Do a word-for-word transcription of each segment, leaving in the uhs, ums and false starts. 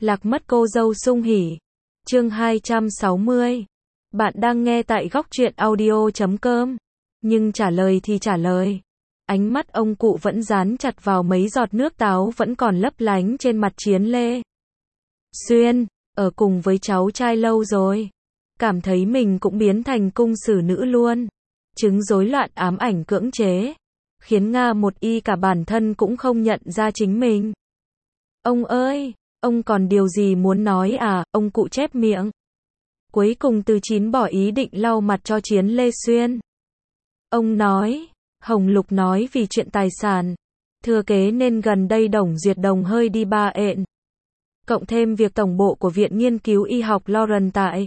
Lạc mất cô dâu sung hỉ. Chương hai trăm sáu mươi. Bạn đang nghe tại góc truyện audio chấm com. Nhưng trả lời thì trả lời. Ánh mắt ông cụ vẫn dán chặt vào mấy giọt nước táo vẫn còn lấp lánh trên mặt Chiến Lê Xuyên. Ở cùng với cháu trai lâu rồi. Cảm thấy mình cũng biến thành cung xử nữ luôn. Chứng rối loạn ám ảnh cưỡng chế. Khiến Nga một y cả bản thân cũng không nhận ra chính mình. Ông ơi! Ông còn điều gì muốn nói à? Ông cụ chép miệng. Cuối cùng Từ Chín bỏ ý định lau mặt cho Chiến Lê Xuyên. Ông nói, Hồng Lục nói vì chuyện tài sản, thừa kế nên gần đây Đồng Duyệt Đồng hơi đi ba ện. Cộng thêm việc tổng bộ của Viện Nghiên cứu Y học Lauren tại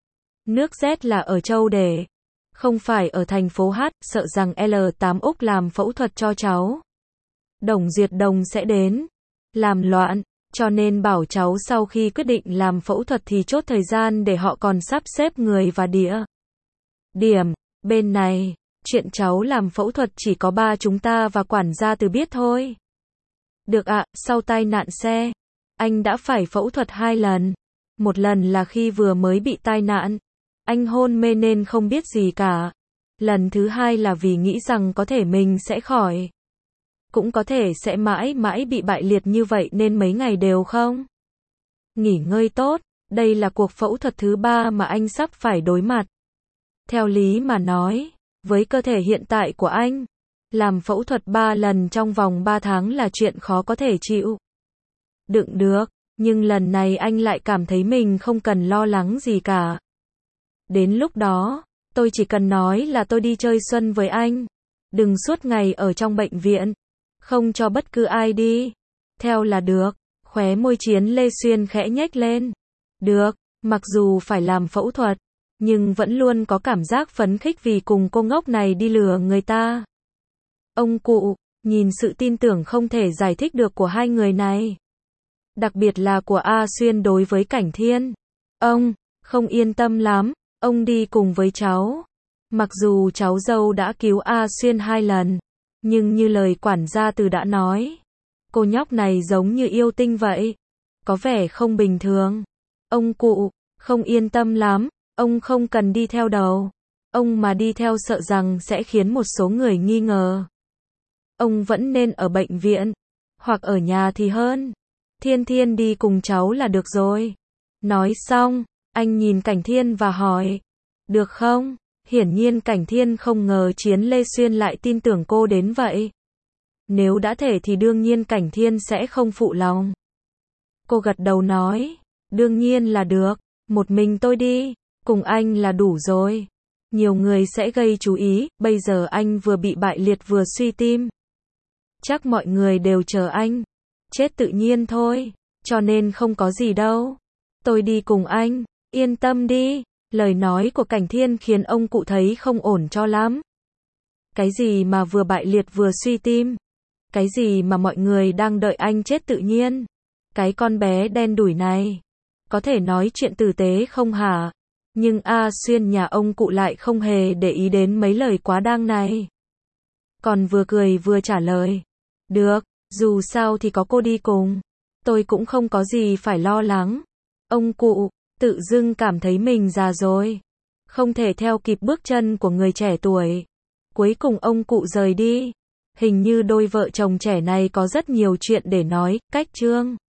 nước Z là ở Châu Đề, không phải ở thành phố H, sợ rằng L tám Úc làm phẫu thuật cho cháu. Đồng Duyệt Đồng sẽ đến, làm loạn. Cho nên bảo cháu sau khi quyết định làm phẫu thuật thì chốt thời gian để họ còn sắp xếp người và địa điểm. Bên này, chuyện cháu làm phẫu thuật chỉ có ba chúng ta và quản gia Từ biết thôi. Được ạ, sau tai nạn xe, anh đã phải phẫu thuật hai lần. Một lần là khi vừa mới bị tai nạn, anh hôn mê nên không biết gì cả. Lần thứ hai là vì nghĩ rằng có thể mình sẽ khỏi. Cũng có thể sẽ mãi mãi bị bại liệt như vậy nên mấy ngày đều không nghỉ ngơi tốt. Đây là cuộc phẫu thuật thứ ba mà anh sắp phải đối mặt. Theo lý mà nói, với cơ thể hiện tại của anh, làm phẫu thuật ba lần trong vòng ba tháng là chuyện khó có thể chịu đựng được, nhưng lần này anh lại cảm thấy mình không cần lo lắng gì cả. Đến lúc đó, tôi chỉ cần nói là tôi đi chơi xuân với anh, đừng suốt ngày ở trong bệnh viện. Không cho bất cứ ai đi theo là được. Khóe môi Chiến Lê Xuyên khẽ nhếch lên. Được, mặc dù phải làm phẫu thuật, nhưng vẫn luôn có cảm giác phấn khích vì cùng cô ngốc này đi lừa người ta. Ông cụ, nhìn sự tin tưởng không thể giải thích được của hai người này. Đặc biệt là của A Xuyên đối với Cảnh Thiên. Ông, không yên tâm lắm, ông đi cùng với cháu. Mặc dù cháu dâu đã cứu A Xuyên hai lần. Nhưng như lời quản gia Từ đã nói, cô nhóc này giống như yêu tinh vậy. Có vẻ không bình thường. Ông cụ, không yên tâm lắm, ông không cần đi theo đâu. Ông mà đi theo sợ rằng sẽ khiến một số người nghi ngờ. Ông vẫn nên ở bệnh viện, hoặc ở nhà thì hơn. Thiên Thiên đi cùng cháu là được rồi. Nói xong, anh nhìn Cảnh Thiên và hỏi, được không? Hiển nhiên Cảnh Thiên không ngờ Chiến Lê Xuyên lại tin tưởng cô đến vậy. Nếu đã thể thì đương nhiên Cảnh Thiên sẽ không phụ lòng. Cô gật đầu nói, đương nhiên là được, một mình tôi đi, cùng anh là đủ rồi. Nhiều người sẽ gây chú ý, bây giờ anh vừa bị bại liệt vừa suy tim. Chắc mọi người đều chờ anh. Chết tự nhiên thôi, cho nên không có gì đâu. Tôi đi cùng anh, yên tâm đi. Lời nói của Cảnh Thiên khiến ông cụ thấy không ổn cho lắm. Cái gì mà vừa bại liệt vừa suy tim? Cái gì mà mọi người đang đợi anh chết tự nhiên? Cái con bé đen đủi này, có thể nói chuyện tử tế không hả? Nhưng A Xuyên nhà ông cụ lại không hề để ý đến mấy lời quá đáng này. Còn vừa cười vừa trả lời. Được, dù sao thì có cô đi cùng. Tôi cũng không có gì phải lo lắng. Ông cụ tự dưng cảm thấy mình già rồi, không thể theo kịp bước chân của người trẻ tuổi. Cuối cùng ông cụ rời đi. Hình như đôi vợ chồng trẻ này có rất nhiều chuyện để nói. Cách chương